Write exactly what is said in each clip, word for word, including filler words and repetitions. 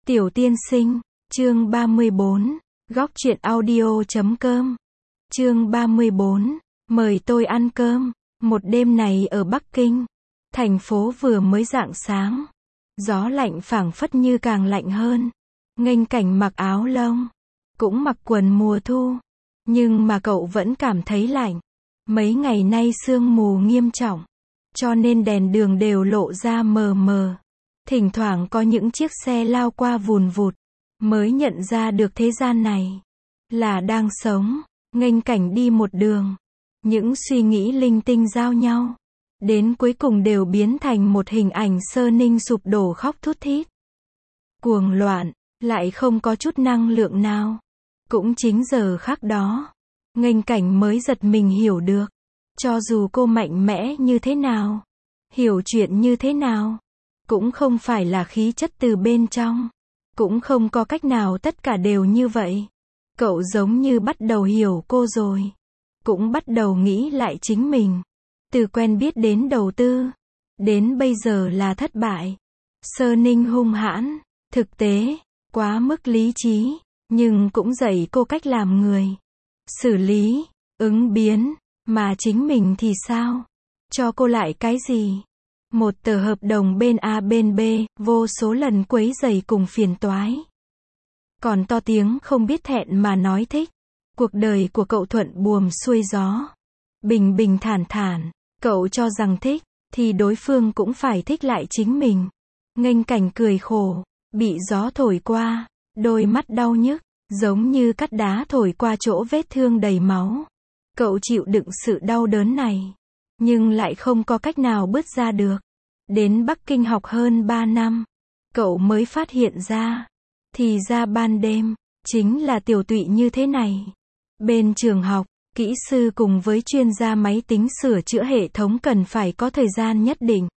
Tiểu tiên sinh, chương ba mươi bốn, góc truyện audio chấm com. Chương ba mươi bốn, mời tôi ăn cơm. Một đêm này ở Bắc Kinh, thành phố vừa mới rạng sáng, gió lạnh phảng phất như càng lạnh hơn. Nghênh Cảnh mặc áo lông, cũng mặc quần mùa thu, nhưng mà cậu vẫn cảm thấy lạnh. Mấy ngày nay sương mù nghiêm trọng, cho nên đèn đường đều lộ ra mờ mờ. Thỉnh thoảng có những chiếc xe lao qua vùn vụt, mới nhận ra được thế gian này là đang sống. Nghênh Cảnh đi một đường, những suy nghĩ linh tinh giao nhau, đến cuối cùng đều biến thành một hình ảnh Sơ Ninh sụp đổ khóc thút thít. Cuồng loạn, lại không có chút năng lượng nào. Cũng chính giờ khắc đó, Nghênh Cảnh mới giật mình hiểu được, cho dù cô mạnh mẽ như thế nào, hiểu chuyện như thế nào, cũng không phải là khí chất từ bên trong, cũng không có cách nào tất cả đều như vậy. Cậu giống như bắt đầu hiểu cô rồi, cũng bắt đầu nghĩ lại chính mình. Từ quen biết đến đầu tư, đến bây giờ là thất bại. Sơ Ninh hung hãn, thực tế, quá mức lý trí, nhưng cũng dạy cô cách làm người, xử lý, ứng biến, mà chính mình thì sao? Cho cô lại cái gì? Một tờ hợp đồng bên A bên B, vô số lần quấy rầy cùng phiền toái. Còn to tiếng không biết thẹn mà nói thích. Cuộc đời của cậu thuận buồm xuôi gió, bình bình thản thản. Cậu cho rằng thích, thì đối phương cũng phải thích lại chính mình. Nghênh Cảnh cười khổ, bị gió thổi qua, đôi mắt đau nhức, giống như cắt đá thổi qua chỗ vết thương đầy máu. Cậu chịu đựng sự đau đớn này, nhưng lại không có cách nào bứt ra được. Đến Bắc Kinh học hơn ba năm, cậu mới phát hiện ra, thì ra ban đêm, chính là tiểu tụy như thế này. Bên trường học, kỹ sư cùng với chuyên gia máy tính sửa chữa hệ thống cần phải có thời gian nhất định.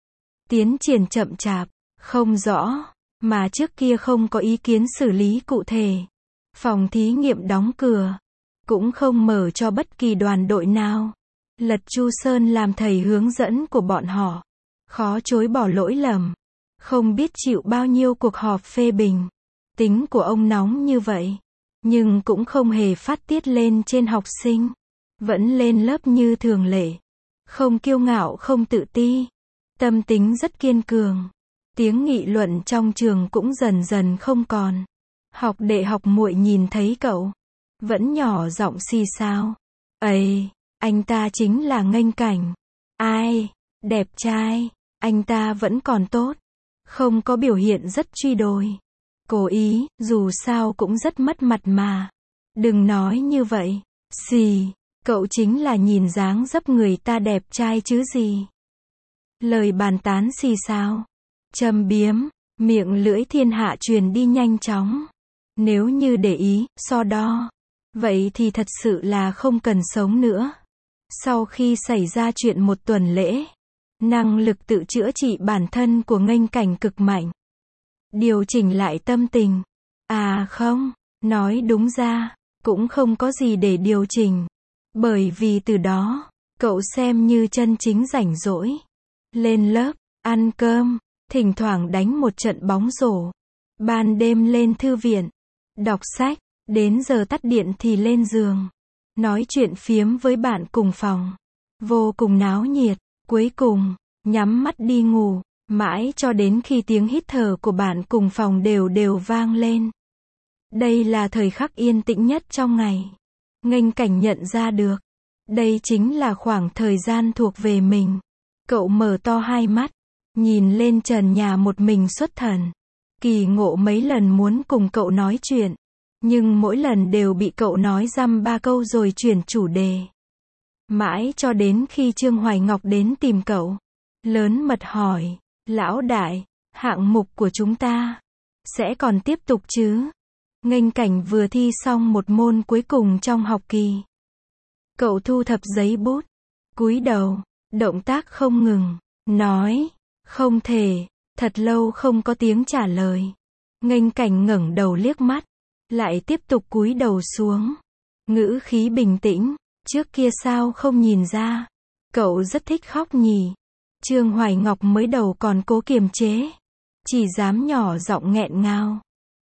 Tiến triển chậm chạp, không rõ, mà trước kia không có ý kiến xử lý cụ thể. Phòng thí nghiệm đóng cửa, cũng không mở cho bất kỳ đoàn đội nào. Lật Chu Sơn làm thầy hướng dẫn của bọn họ, khó chối bỏ lỗi lầm, không biết chịu bao nhiêu cuộc họp phê bình. Tính của ông nóng như vậy, nhưng cũng không hề phát tiết lên trên học sinh, vẫn lên lớp như thường lệ, không kiêu ngạo không tự ti, tâm tính rất kiên cường. Tiếng nghị luận trong trường cũng dần dần không còn. Học đệ học muội nhìn thấy cậu, vẫn nhỏ giọng xì xào. Ây, anh ta chính là Nghênh Cảnh. Ai, đẹp trai, anh ta vẫn còn tốt, không có biểu hiện rất truy đồi, cố ý, dù sao cũng rất mất mặt mà. Đừng nói như vậy, xì, cậu chính là nhìn dáng dấp người ta đẹp trai chứ gì. Lời bàn tán xì xào, châm biếm, miệng lưỡi thiên hạ truyền đi nhanh chóng. Nếu như để ý, so đo, vậy thì thật sự là không cần sống nữa. Sau khi xảy ra chuyện một tuần lễ, năng lực tự chữa trị bản thân của Nghênh Cảnh cực mạnh. Điều chỉnh lại tâm tình. À không, nói đúng ra, cũng không có gì để điều chỉnh. Bởi vì từ đó, cậu xem như chân chính rảnh rỗi. Lên lớp, ăn cơm, thỉnh thoảng đánh một trận bóng rổ. Ban đêm lên thư viện, đọc sách, đến giờ tắt điện thì lên giường. Nói chuyện phiếm với bạn cùng phòng. Vô cùng náo nhiệt. Cuối cùng, nhắm mắt đi ngủ. Mãi cho đến khi tiếng hít thở của bạn cùng phòng đều đều vang lên. Đây là thời khắc yên tĩnh nhất trong ngày. Nghênh Cảnh nhận ra được, đây chính là khoảng thời gian thuộc về mình. Cậu mở to hai mắt, nhìn lên trần nhà một mình xuất thần. Kỳ Ngộ mấy lần muốn cùng cậu nói chuyện, nhưng mỗi lần đều bị cậu nói dăm ba câu rồi chuyển chủ đề. Mãi cho đến khi Trương Hoài Ngọc đến tìm cậu, lớn mật hỏi, lão đại, hạng mục của chúng ta sẽ còn tiếp tục chứ? Nghênh Cảnh vừa thi xong một môn cuối cùng trong học kỳ. Cậu thu thập giấy bút, cúi đầu, động tác không ngừng, nói, không thể. Thật lâu không có tiếng trả lời. Nghênh Cảnh ngẩng đầu liếc mắt, lại tiếp tục cúi đầu xuống. Ngữ khí bình tĩnh, trước kia sao không nhìn ra? Cậu rất thích khóc nhỉ? Trương Hoài Ngọc mới đầu còn cố kiềm chế, chỉ dám nhỏ giọng nghẹn ngào.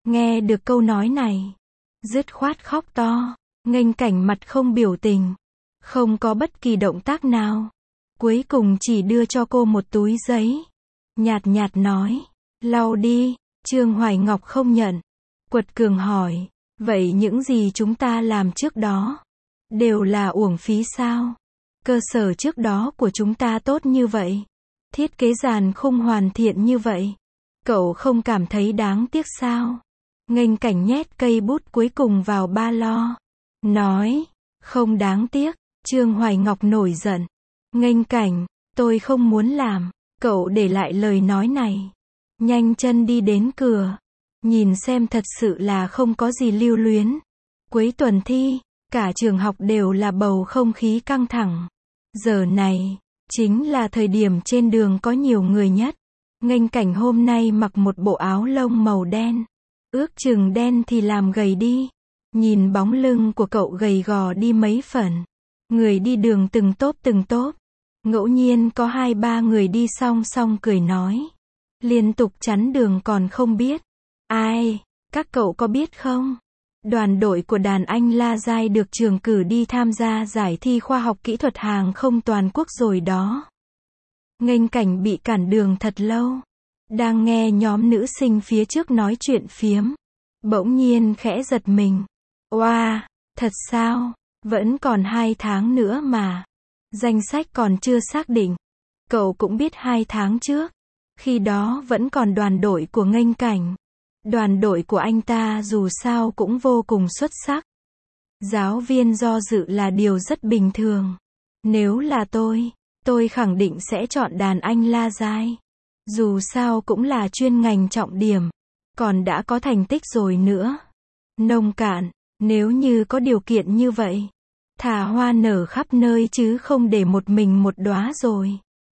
Nghe được câu nói này, dứt khoát khóc to. Nghênh Cảnh mặt không biểu tình, không có bất kỳ động tác nào. Cuối cùng chỉ đưa cho cô một túi giấy. Nhạt nhạt nói, lau đi. Trương Hoài Ngọc không nhận. Quật cường hỏi, vậy những gì chúng ta làm trước đó, đều là uổng phí sao? Cơ sở trước đó của chúng ta tốt như vậy. Thiết kế dàn khung hoàn thiện như vậy. Cậu không cảm thấy đáng tiếc sao? Nghênh Cảnh nhét cây bút cuối cùng vào ba lô. Nói, không đáng tiếc. Trương Hoài Ngọc nổi giận. Nghênh Cảnh, tôi không muốn làm. Cậu để lại lời nói này. Nhanh chân đi đến cửa. Nhìn xem thật sự là không có gì lưu luyến. Cuối tuần thi, cả trường học đều là bầu không khí căng thẳng. Giờ này, chính là thời điểm trên đường có nhiều người nhất. Nghênh Cảnh hôm nay mặc một bộ áo lông màu đen. Ước chừng đen thì làm gầy đi. Nhìn bóng lưng của cậu gầy gò đi mấy phần. Người đi đường từng tốp từng tốp. Ngẫu nhiên có hai ba người đi song song cười nói. Liên tục chắn đường còn không biết. Ai, các cậu có biết không? Đoàn đội của đàn anh La Giai được trường cử đi tham gia giải thi khoa học kỹ thuật hàng không toàn quốc rồi đó. Nghênh Cảnh bị cản đường thật lâu. Đang nghe nhóm nữ sinh phía trước nói chuyện phiếm. Bỗng nhiên khẽ giật mình. Oa, wow, thật sao? Vẫn còn hai tháng nữa mà. Danh sách còn chưa xác định. Cậu cũng biết hai tháng trước. Khi đó vẫn còn đoàn đội của Nghênh Cảnh. Đoàn đội của anh ta dù sao cũng vô cùng xuất sắc. Giáo viên do dự là điều rất bình thường. Nếu là tôi, tôi khẳng định sẽ chọn đàn anh La Giai. Dù sao cũng là chuyên ngành trọng điểm. Còn đã có thành tích rồi nữa. Nông cạn, nếu như có điều kiện như vậy. Thả hoa nở khắp nơi chứ không để một mình một đóa rồi.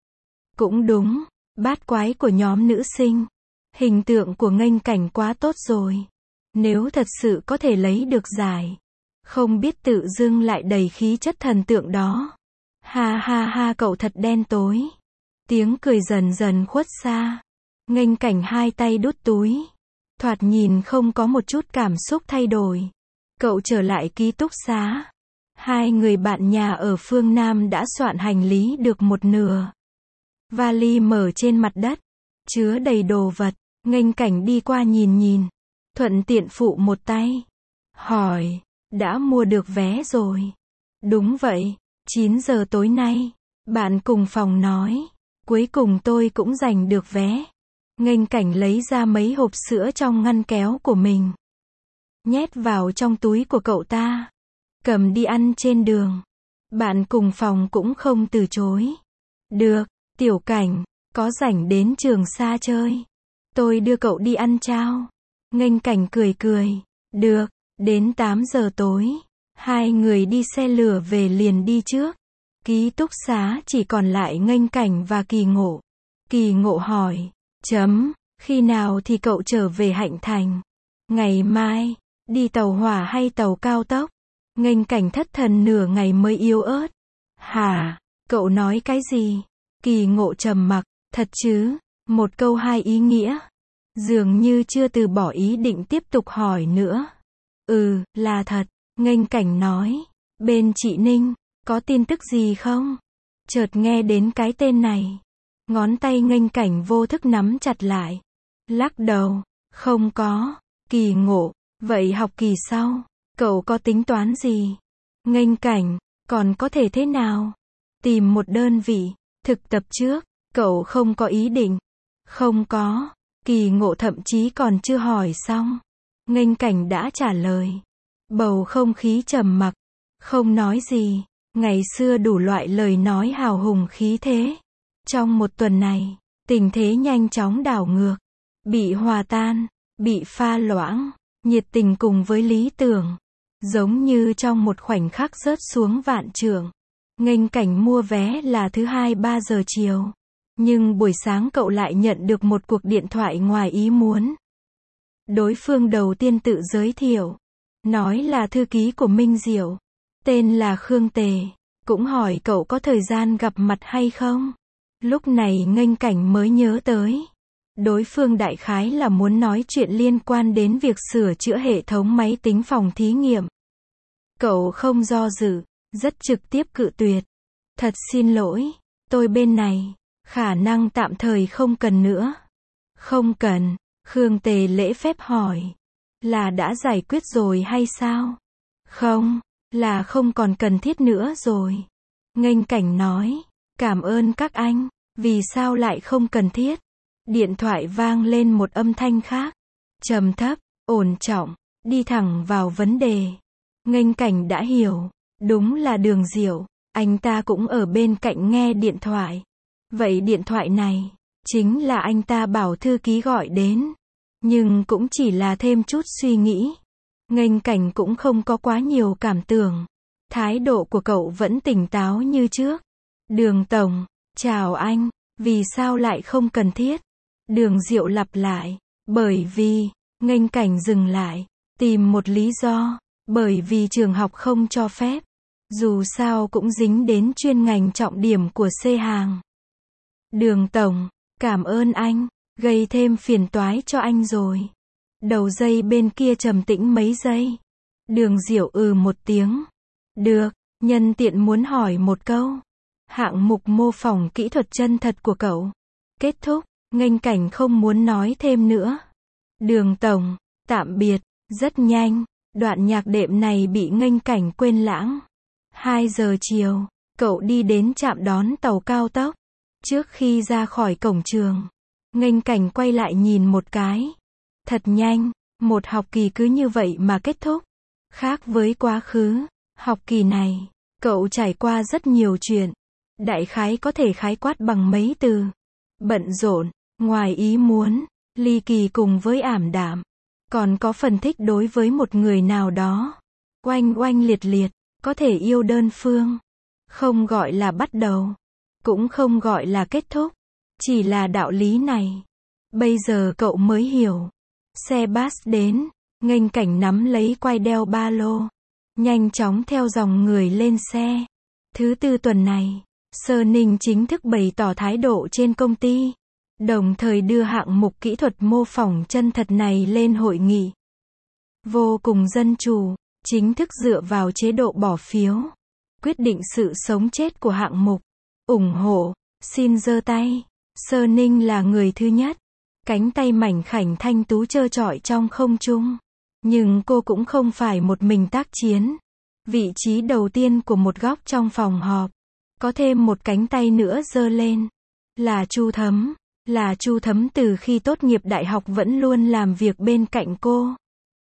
Cũng đúng, bát quái của nhóm nữ sinh. Hình tượng của Nghênh Cảnh quá tốt rồi. Nếu thật sự có thể lấy được giải. Không biết tự dưng lại đầy khí chất thần tượng đó. Ha ha ha, cậu thật đen tối. Tiếng cười dần dần khuất xa. Nghênh Cảnh hai tay đút túi. Thoạt nhìn không có một chút cảm xúc thay đổi. Cậu trở lại ký túc xá. Hai người bạn nhà ở phương Nam đã soạn hành lý được một nửa. Vali mở trên mặt đất. Chứa đầy đồ vật. Nghênh Cảnh đi qua nhìn nhìn. Thuận tiện phụ một tay. Hỏi, đã mua được vé rồi? Đúng vậy, chín giờ tối nay. Bạn cùng phòng nói. Cuối cùng tôi cũng giành được vé. Nghênh Cảnh lấy ra mấy hộp sữa trong ngăn kéo của mình. Nhét vào trong túi của cậu ta. Cầm đi ăn trên đường. Bạn cùng phòng cũng không từ chối. Được, Tiểu Cảnh, có rảnh đến Trường Sa chơi. Tôi đưa cậu đi ăn chao. Nghênh Cảnh cười cười. Được, đến tám giờ tối. Hai người đi xe lửa về liền đi trước. Ký túc xá chỉ còn lại Nghênh Cảnh và Kỳ Ngộ. Kỳ Ngộ hỏi. Chấm, khi nào thì cậu trở về Hạnh Thành? Ngày mai, đi tàu hỏa hay tàu cao tốc? Nghênh Cảnh thất thần nửa ngày mới yếu ớt. Hả, cậu nói cái gì? Kỳ Ngộ trầm mặc. Thật chứ? Một câu hai ý nghĩa. Dường như chưa từ bỏ ý định tiếp tục hỏi nữa. Ừ, là thật. Nghênh Cảnh nói. Bên chị Ninh, có tin tức gì không? Chợt nghe đến cái tên này. Ngón tay Nghênh Cảnh vô thức nắm chặt lại. Lắc đầu. Không có. Kỳ Ngộ. Vậy học kỳ sau, cậu có tính toán gì? Nghênh Cảnh. Còn có thể thế nào? Tìm một đơn vị. Thực tập trước. Cậu không có ý định. Không có. Kỳ Ngộ thậm chí còn chưa hỏi xong. Nghênh Cảnh đã trả lời. Bầu không khí trầm mặc. Không nói gì. Ngày xưa đủ loại lời nói hào hùng khí thế. Trong một tuần này, tình thế nhanh chóng đảo ngược. Bị hòa tan. Bị pha loãng. Nhiệt tình cùng với lý tưởng. Giống như trong một khoảnh khắc rớt xuống vạn trượng. Nghênh Cảnh mua vé là thứ hai ba giờ chiều. Nhưng buổi sáng cậu lại nhận được một cuộc điện thoại ngoài ý muốn. Đối phương đầu tiên tự giới thiệu. Nói là thư ký của Minh Diệu. Tên là Khương Tề. Cũng hỏi cậu có thời gian gặp mặt hay không. Lúc này Nghênh Cảnh mới nhớ tới. Đối phương đại khái là muốn nói chuyện liên quan đến việc sửa chữa hệ thống máy tính phòng thí nghiệm. Cậu không do dự, rất trực tiếp cự tuyệt. Thật xin lỗi, tôi bên này, khả năng tạm thời không cần nữa. Không cần, Khương Tề lễ phép hỏi. Là đã giải quyết rồi hay sao? Không, là không còn cần thiết nữa rồi. Nghênh Cảnh nói, cảm ơn các anh, vì sao lại không cần thiết? Điện thoại vang lên một âm thanh khác, trầm thấp, ổn trọng, đi thẳng vào vấn đề. Nghênh Cảnh đã hiểu, đúng là Đường Diệu, anh ta cũng ở bên cạnh nghe điện thoại. Vậy điện thoại này, chính là anh ta bảo thư ký gọi đến, nhưng cũng chỉ là thêm chút suy nghĩ. Nghênh Cảnh cũng không có quá nhiều cảm tưởng. Thái độ của cậu vẫn tỉnh táo như trước. Đường Tổng, chào anh, vì sao lại không cần thiết? Đường Diệu lặp lại, bởi vì, Nghênh Cảnh dừng lại, tìm một lý do, bởi vì trường học không cho phép. Dù sao cũng dính đến chuyên ngành trọng điểm của C hàng. Đường Tổng, cảm ơn anh, gây thêm phiền toái cho anh rồi. Đầu dây bên kia trầm tĩnh mấy giây. Đường Diệu ừ một tiếng. Được, nhân tiện muốn hỏi một câu. Hạng mục mô phỏng kỹ thuật chân thật của cậu kết thúc, Nghênh Cảnh không muốn nói thêm nữa. Đường Tổng, tạm biệt, rất nhanh, đoạn nhạc đệm này bị Nghênh Cảnh quên lãng. hai giờ chiều, cậu đi đến trạm đón tàu cao tốc. Trước khi ra khỏi cổng trường, Nghênh Cảnh quay lại nhìn một cái. Thật nhanh, một học kỳ cứ như vậy mà kết thúc. Khác với quá khứ, học kỳ này, cậu trải qua rất nhiều chuyện. Đại khái có thể khái quát bằng mấy từ. Bận rộn, ngoài ý muốn, ly kỳ cùng với ảm đạm. Còn có phần thích đối với một người nào đó. Oanh oanh liệt liệt, có thể yêu đơn phương. Không gọi là bắt đầu, cũng không gọi là kết thúc. Chỉ là đạo lý này. Bây giờ cậu mới hiểu. Xe bus đến, Nghênh Cảnh nắm lấy quai đeo ba lô. Nhanh chóng theo dòng người lên xe. Thứ tư tuần này, Sơ Ninh chính thức bày tỏ thái độ trên công ty. Đồng thời đưa hạng mục kỹ thuật mô phỏng chân thật này lên hội nghị. Vô cùng dân chủ, chính thức dựa vào chế độ bỏ phiếu. Quyết định sự sống chết của hạng mục. Ủng hộ, xin giơ tay. Sơ Ninh là người thứ nhất. Cánh tay mảnh khảnh thanh tú trơ trọi trong không trung. Nhưng cô cũng không phải một mình tác chiến. Vị trí đầu tiên của một góc trong phòng họp. Có thêm một cánh tay nữa giơ lên. Là Chu Thấm. Là Chu Thấm từ khi tốt nghiệp đại học vẫn luôn làm việc bên cạnh cô.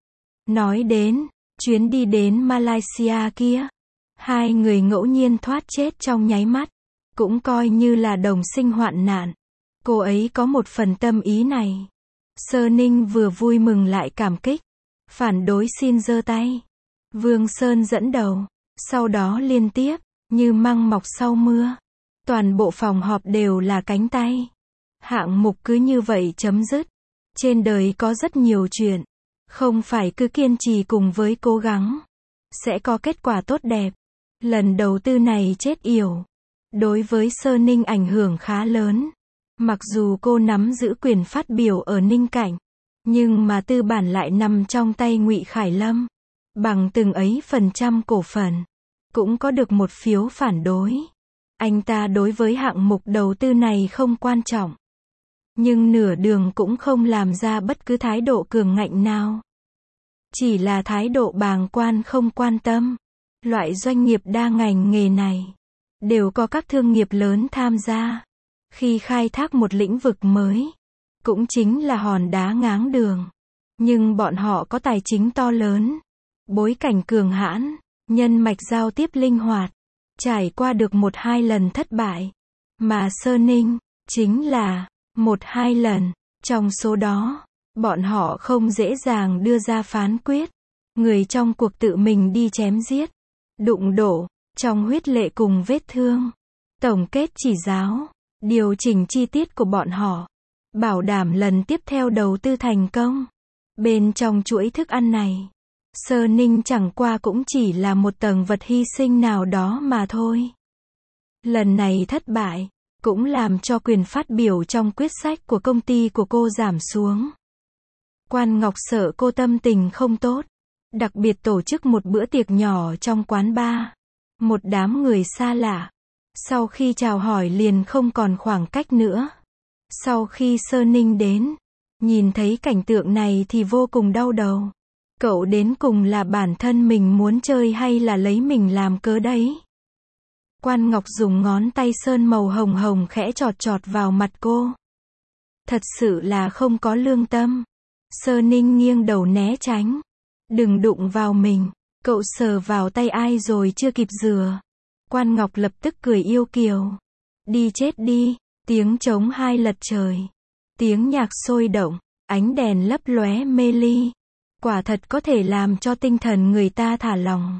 Nói đến, chuyến đi đến Malaysia kia. Hai người ngẫu nhiên thoát chết trong nháy mắt. Cũng coi như là đồng sinh hoạn nạn. Cô ấy có một phần tâm ý này. Sơ Ninh vừa vui mừng lại cảm kích. Phản đối xin giơ tay. Vương Sơn dẫn đầu. Sau đó liên tiếp, như măng mọc sau mưa. Toàn bộ phòng họp đều là cánh tay. Hạng mục cứ như vậy chấm dứt. Trên đời có rất nhiều chuyện. Không phải cứ kiên trì cùng với cố gắng. Sẽ có kết quả tốt đẹp. Lần đầu tư này chết yểu. Đối với Sơ Ninh ảnh hưởng khá lớn. Mặc dù cô nắm giữ quyền phát biểu ở Ninh Cảnh. Nhưng mà tư bản lại nằm trong tay Ngụy Khải Lâm. Bằng từng ấy phần trăm cổ phần. Cũng có được một phiếu phản đối. Anh ta đối với hạng mục đầu tư này không quan trọng. Nhưng nửa đường cũng không làm ra bất cứ thái độ cường ngạnh nào. Chỉ là thái độ bàng quan không quan tâm. Loại doanh nghiệp đa ngành nghề này đều có các thương nghiệp lớn tham gia. Khi khai thác một lĩnh vực mới, cũng chính là hòn đá ngáng đường. Nhưng bọn họ có tài chính to lớn, bối cảnh cường hãn, nhân mạch giao tiếp linh hoạt, trải qua được một hai lần thất bại. Mà Sơ Ninh, chính là một hai lần. Trong số đó, bọn họ không dễ dàng đưa ra phán quyết. Người trong cuộc tự mình đi chém giết, đụng đổ, trong huyết lệ cùng vết thương. Tổng kết chỉ giáo, điều chỉnh chi tiết của bọn họ. Bảo đảm lần tiếp theo đầu tư thành công. Bên trong chuỗi thức ăn này, Sơ Ninh chẳng qua cũng chỉ là một tầng vật hy sinh nào đó mà thôi. Lần này thất bại, cũng làm cho quyền phát biểu trong quyết sách của công ty của cô giảm xuống. Quan Ngọc sợ cô tâm tình không tốt, đặc biệt tổ chức một bữa tiệc nhỏ trong quán bar. Một đám người xa lạ. Sau khi chào hỏi liền không còn khoảng cách nữa. Sau khi Sơ Ninh đến, nhìn thấy cảnh tượng này thì vô cùng đau đầu. Cậu đến cùng là bản thân mình muốn chơi hay là lấy mình làm cớ đấy? Quan Ngọc dùng ngón tay sơn màu hồng hồng khẽ chọt chọt vào mặt cô. Thật sự là không có lương tâm. Sơ Ninh nghiêng đầu né tránh. Đừng đụng vào mình. Cậu sờ vào tay ai rồi chưa kịp rửa. Quan Ngọc lập tức cười yêu kiều. Đi chết đi. Tiếng trống hai lật trời. Tiếng nhạc sôi động. Ánh đèn lấp lóe mê ly. Quả thật có thể làm cho tinh thần người ta thả lỏng.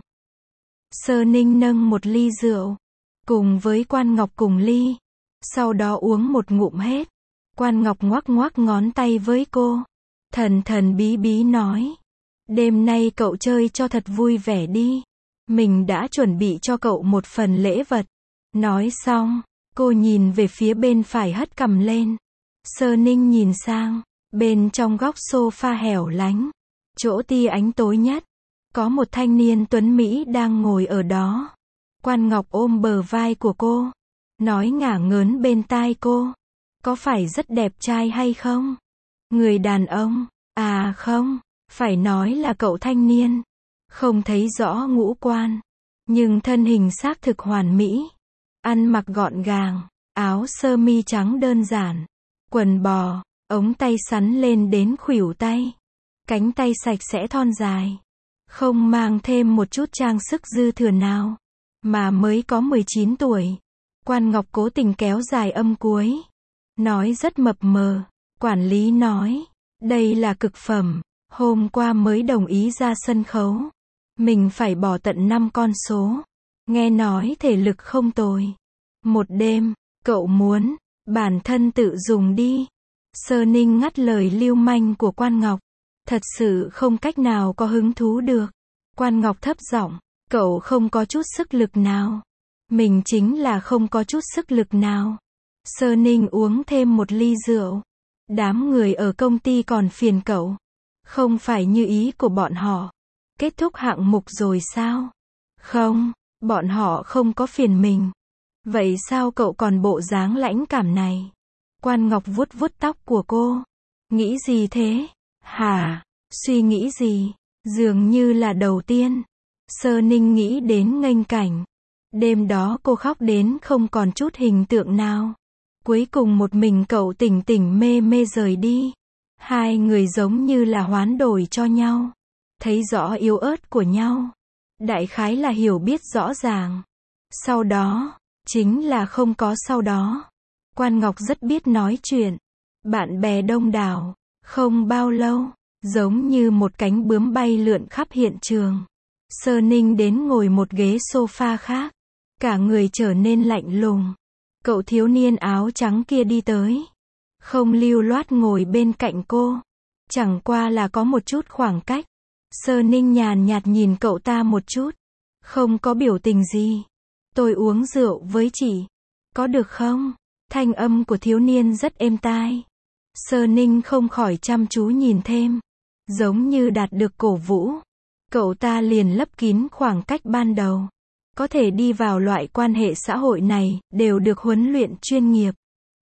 Sơ Ninh nâng một ly rượu. Cùng với Quan Ngọc cùng ly. Sau đó uống một ngụm hết. Quan Ngọc ngoắc ngoắc ngón tay với cô. Thần thần bí bí nói. Đêm nay cậu chơi cho thật vui vẻ đi. Mình đã chuẩn bị cho cậu một phần lễ vật. Nói xong, cô nhìn về phía bên phải hất cằm lên. Sơ Ninh nhìn sang, bên trong góc sofa hẻo lánh, chỗ tia ánh tối nhất, có một thanh niên tuấn Mỹ đang ngồi ở đó. Quan Ngọc ôm bờ vai của cô, nói ngả ngớn bên tai cô. Có phải rất đẹp trai hay không? Người đàn ông, à không, phải nói là cậu thanh niên. Không thấy rõ ngũ quan, nhưng thân hình xác thực hoàn mỹ. Ăn mặc gọn gàng, áo sơ mi trắng đơn giản, quần bò, ống tay sắn lên đến khuỷu tay. Cánh tay sạch sẽ thon dài, không mang thêm một chút trang sức dư thừa nào, mà mới có mười chín tuổi. Quan Ngọc cố tình kéo dài âm cuối, nói rất mập mờ. Quản lý nói, đây là cực phẩm, hôm qua mới đồng ý ra sân khấu. Mình phải bỏ tận năm con số. Nghe nói thể lực không tồi. Một đêm, cậu muốn, bản thân tự dùng đi. Sơ Ninh ngắt lời lưu manh của Quan Ngọc. Thật sự không cách nào có hứng thú được. Quan Ngọc thấp giọng, cậu không có chút sức lực nào. Mình chính là không có chút sức lực nào. Sơ Ninh uống thêm một ly rượu. Đám người ở công ty còn phiền cậu. Không phải như ý của bọn họ. Kết thúc hạng mục rồi sao? Không, bọn họ không có phiền mình. Vậy sao cậu còn bộ dáng lãnh cảm này? Quan Ngọc vuốt vuốt tóc của cô. Nghĩ gì thế? Hả? Suy nghĩ gì? Dường như là đầu tiên. Sơ Ninh nghĩ đến nghênh cảnh. Đêm đó cô khóc đến không còn chút hình tượng nào. Cuối cùng một mình cậu tỉnh tỉnh mê mê rời đi. Hai người giống như là hoán đổi cho nhau. Thấy rõ yếu ớt của nhau. Đại khái là hiểu biết rõ ràng. Sau đó, chính là không có sau đó. Quan Ngọc rất biết nói chuyện. Bạn bè đông đảo. Không bao lâu, giống như một cánh bướm bay lượn khắp hiện trường. Sơ Ninh đến ngồi một ghế sofa khác. Cả người trở nên lạnh lùng. Cậu thiếu niên áo trắng kia đi tới. Không lưu loát ngồi bên cạnh cô. Chẳng qua là có một chút khoảng cách. Sơ Ninh nhàn nhạt nhìn cậu ta một chút. Không có biểu tình gì. Tôi uống rượu với chị. Có được không? Thanh âm của thiếu niên rất êm tai. Sơ Ninh không khỏi chăm chú nhìn thêm. Giống như đạt được cổ vũ. Cậu ta liền lấp kín khoảng cách ban đầu. Có thể đi vào loại quan hệ xã hội này, đều được huấn luyện chuyên nghiệp.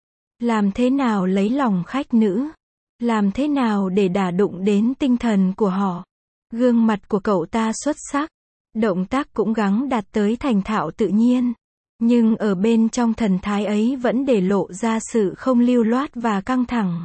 Làm thế nào lấy lòng khách nữ? Làm thế nào để đả đụng đến tinh thần của họ? Gương mặt của cậu ta xuất sắc. Động tác cũng gắng đạt tới thành thạo tự nhiên. Nhưng ở bên trong thần thái ấy vẫn để lộ ra sự không lưu loát và căng thẳng.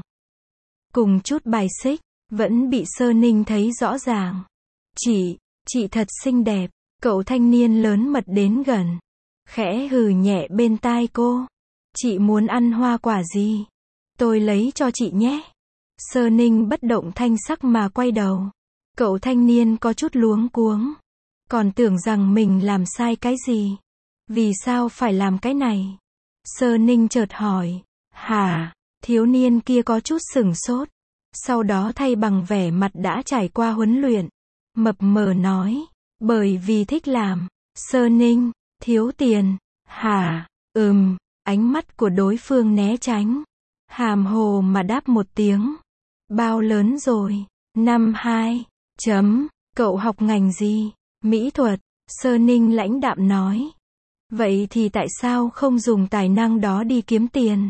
Cùng chút bài xích, vẫn bị Sơ Ninh thấy rõ ràng. Chị, chị thật xinh đẹp. Cậu thanh niên lớn mật đến gần. Khẽ hừ nhẹ bên tai cô. Chị muốn ăn hoa quả gì? Tôi lấy cho chị nhé. Sơ Ninh bất động thanh sắc mà quay đầu. Cậu thanh niên có chút luống cuống. Còn tưởng rằng mình làm sai cái gì? Vì sao phải làm cái này? Sơ Ninh chợt hỏi. Hả? Thiếu niên kia có chút sửng sốt. Sau đó thay bằng vẻ mặt đã trải qua huấn luyện. Mập mờ nói. Bởi vì thích làm. Sơ Ninh, thiếu tiền. Hả? Ừm. Ánh mắt của đối phương né tránh. Hàm hồ mà đáp một tiếng. Bao lớn rồi? Năm hai. Chấm. Cậu học ngành gì? Mỹ thuật. Sơ Ninh lãnh đạm nói. Vậy thì tại sao không dùng tài năng đó đi kiếm tiền?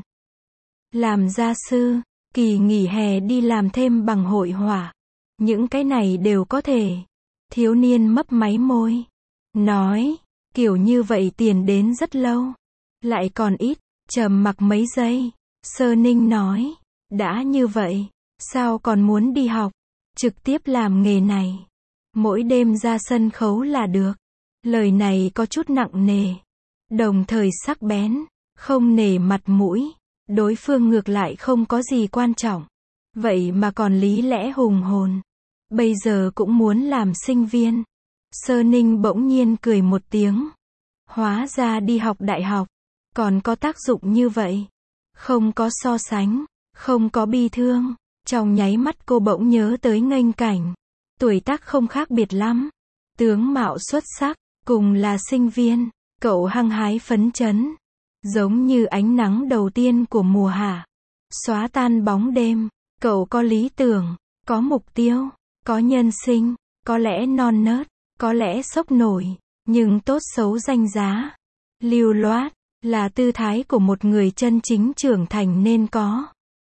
Làm gia sư, kỳ nghỉ hè đi làm thêm bằng hội họa. Những cái này đều có thể. Thiếu niên mấp máy môi. Nói, kiểu như vậy tiền đến rất lâu. Lại còn ít, trầm mặc mấy giây. Sơ Ninh nói, đã như vậy, sao còn muốn đi học? Trực tiếp làm nghề này. Mỗi đêm ra sân khấu là được. Lời này có chút nặng nề. Đồng thời sắc bén, không nể mặt mũi. Đối phương ngược lại không có gì quan trọng. Vậy mà còn lý lẽ hùng hồn. Bây giờ cũng muốn làm sinh viên. Sơ Ninh bỗng nhiên cười một tiếng. Hóa ra đi học đại học, còn có tác dụng như vậy. Không có so sánh, không có bi thương. Trong nháy mắt cô bỗng nhớ tới Nghênh Cảnh. Tuổi tác không khác biệt lắm. Tướng mạo xuất sắc, cùng là sinh viên. Cậu hăng hái phấn chấn. Giống như ánh nắng đầu tiên của mùa hạ. Xóa tan bóng đêm. Cậu có lý tưởng, có mục tiêu, có nhân sinh, có lẽ non nớt, có lẽ sốc nổi, nhưng tốt xấu danh giá. Lưu loát, là tư thái của một người chân chính trưởng thành nên có.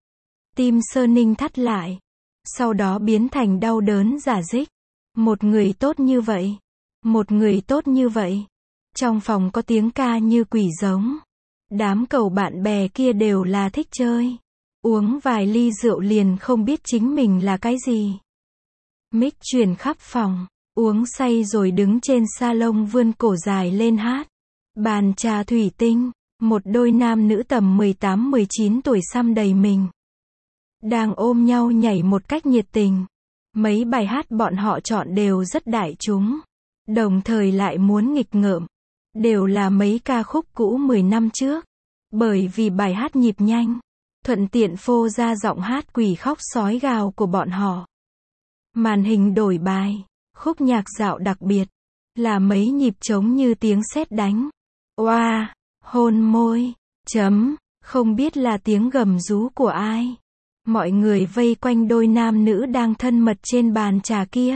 Tim Sơ Ninh thắt lại. Sau đó biến thành đau đớn rả rích. Một người tốt như vậy. Một người tốt như vậy. Trong phòng có tiếng ca như quỷ giống. Đám cậu bạn bè kia đều là thích chơi. Uống vài ly rượu liền không biết chính mình là cái gì. Mic truyền khắp phòng. Uống say rồi đứng trên salon vươn cổ dài lên hát. Bàn trà thủy tinh. Một đôi nam nữ tầm mười tám mười chín tuổi xăm đầy mình. Đang ôm nhau nhảy một cách nhiệt tình. Mấy bài hát bọn họ chọn đều rất đại chúng. Đồng thời lại muốn nghịch ngợm. Đều là mấy ca khúc cũ mười năm trước. Bởi vì bài hát nhịp nhanh. Thuận tiện phô ra giọng hát quỷ khóc sói gào của bọn họ. Màn hình đổi bài. Khúc nhạc dạo đặc biệt. Là mấy nhịp trống như tiếng sét đánh. Oa, wow, hôn môi. Chấm, không biết là tiếng gầm rú của ai. Mọi người vây quanh đôi nam nữ đang thân mật trên bàn trà kia.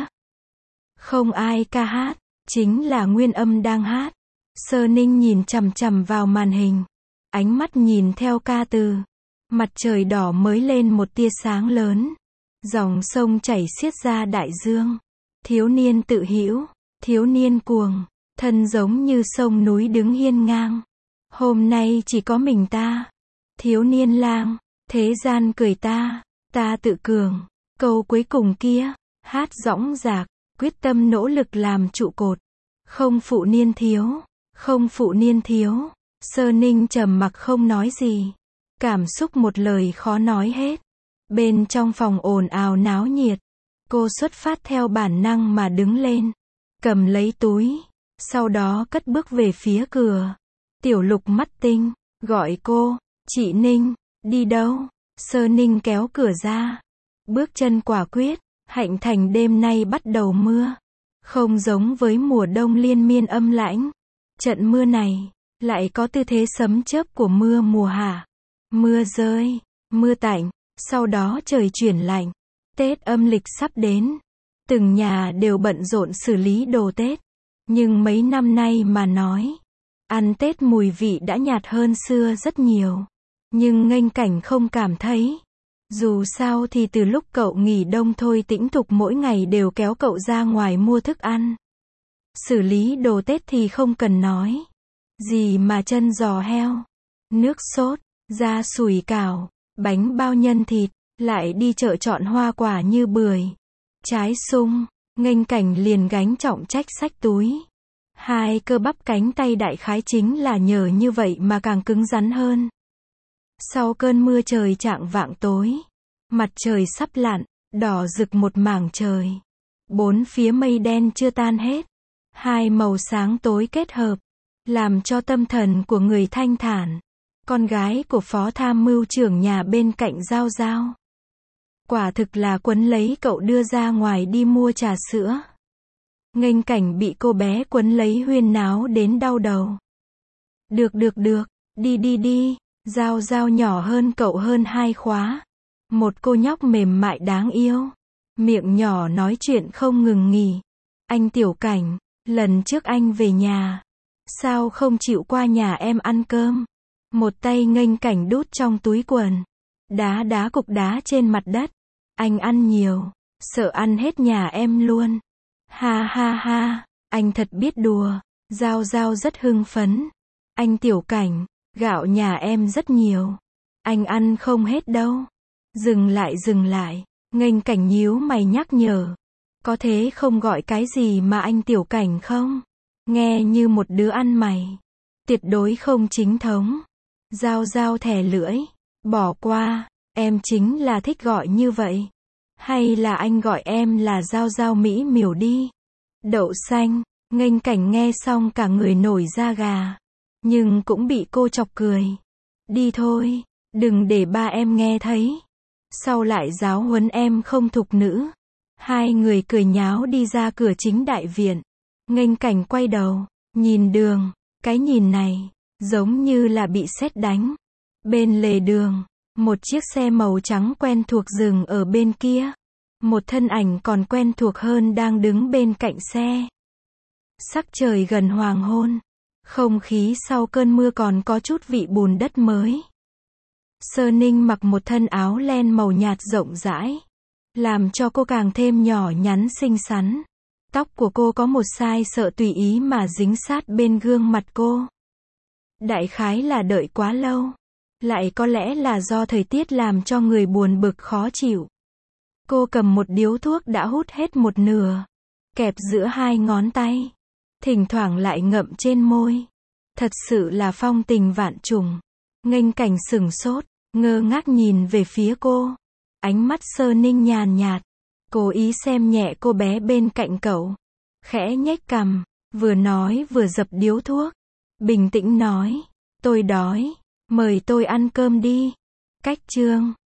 Không ai ca hát, chính là Nguyên Âm đang hát. Sơ Ninh nhìn chằm chằm vào màn hình. Ánh mắt nhìn theo ca từ. Mặt trời đỏ mới lên một tia sáng lớn. Dòng sông chảy xiết ra đại dương. Thiếu niên tự hữu, thiếu niên cuồng, thân giống như sông núi đứng hiên ngang. Hôm nay chỉ có mình ta. Thiếu niên lang, thế gian cười ta, ta tự cường. Câu cuối cùng kia, hát dõng dạc, quyết tâm nỗ lực làm trụ cột. Không phụ niên thiếu, không phụ niên thiếu. Sơ Ninh trầm mặc không nói gì. Cảm xúc một lời khó nói hết. Bên trong phòng ồn ào náo nhiệt. Cô xuất phát theo bản năng mà đứng lên. Cầm lấy túi. Sau đó cất bước về phía cửa. Tiểu Lục mắt tinh. Gọi cô. Chị Ninh. Đi đâu? Sơ Ninh kéo cửa ra. Bước chân quả quyết. Hạnh Thành đêm nay bắt đầu mưa. Không giống với mùa đông liên miên âm lãnh. Trận mưa này. Lại có tư thế sấm chớp của mưa mùa hạ. Mưa rơi. Mưa tạnh. Sau đó trời chuyển lạnh. Tết âm lịch sắp đến. Từng nhà đều bận rộn xử lý đồ Tết. Nhưng mấy năm nay mà nói. Ăn Tết mùi vị đã nhạt hơn xưa rất nhiều. Nhưng Nghênh Cảnh không cảm thấy. Dù sao thì từ lúc cậu nghỉ đông Thôi Tĩnh Thục mỗi ngày đều kéo cậu ra ngoài mua thức ăn. Xử lý đồ Tết thì không cần nói. Gì mà chân giò heo, nước sốt, da sủi cảo, bánh bao nhân thịt, lại đi chợ chọn hoa quả như bưởi, trái sung. Nghênh Cảnh liền gánh trọng trách xách túi. Hai cơ bắp cánh tay đại khái chính là nhờ như vậy mà càng cứng rắn hơn. Sau cơn mưa trời chạng vạng tối, mặt trời sắp lặn, đỏ rực một mảng trời. Bốn phía mây đen chưa tan hết. Hai màu sáng tối kết hợp, làm cho tâm thần của người thanh thản. Con gái của phó tham mưu trưởng nhà bên cạnh Giao Giao. Quả thực là quấn lấy cậu đưa ra ngoài đi mua trà sữa. Nghênh Cảnh bị cô bé quấn lấy huyên náo đến đau đầu. Được được được, Đi đi đi, Giao Giao nhỏ hơn cậu hơn hai khóa. Một cô nhóc mềm mại đáng yêu. Miệng nhỏ nói chuyện không ngừng nghỉ. Anh Tiểu Cảnh, lần trước anh về nhà, sao không chịu qua nhà em ăn cơm? Một tay nghênh cảnh đút trong túi quần. Đá đá cục đá trên mặt đất. Anh ăn nhiều, sợ ăn hết nhà em luôn. Ha ha ha, anh thật biết đùa. Giao Giao rất hưng phấn. Anh Tiểu Cảnh, gạo nhà em rất nhiều. Anh ăn không hết đâu. Dừng lại dừng lại, nghênh cảnh nhíu mày nhắc nhở. Có thế không gọi cái gì mà anh Tiểu Cảnh không? Nghe như một đứa ăn mày. Tuyệt đối không chính thống. Giao Giao thè lưỡi. Bỏ qua, em chính là thích gọi như vậy. Hay là anh gọi em là Giao Giao Mỹ miều đi. Đậu xanh, nghênh cảnh nghe xong cả người nổi da gà. Nhưng cũng bị cô chọc cười. Đi thôi, đừng để ba em nghe thấy. Sau lại giáo huấn em không thục nữ. Hai người cười nháo đi ra cửa chính đại viện. Nghênh cảnh quay đầu, nhìn đường. Cái nhìn này, giống như là bị sét đánh. Bên lề đường, một chiếc xe màu trắng quen thuộc dừng ở bên kia. Một thân ảnh còn quen thuộc hơn đang đứng bên cạnh xe. Sắc trời gần hoàng hôn. Không khí sau cơn mưa còn có chút vị bùn đất mới. Sơ Ninh mặc một thân áo len màu nhạt rộng rãi, làm cho cô càng thêm nhỏ nhắn xinh xắn. Tóc của cô có một size sợ tùy ý mà dính sát bên gương mặt cô. Đại khái là đợi quá lâu. Lại có lẽ là do thời tiết làm cho người buồn bực khó chịu. Cô cầm một điếu thuốc đã hút hết một nửa, kẹp giữa hai ngón tay, thỉnh thoảng lại ngậm trên môi. Thật sự là phong tình vạn trùng. Nghênh cảnh sửng sốt, ngơ ngác nhìn về phía cô. Ánh mắt Sơ Ninh nhàn nhạt, cố ý xem nhẹ cô bé bên cạnh cậu. Khẽ nhếch cằm, vừa nói vừa dập điếu thuốc. Bình tĩnh nói, tôi đói, mời tôi ăn cơm đi. Cách chương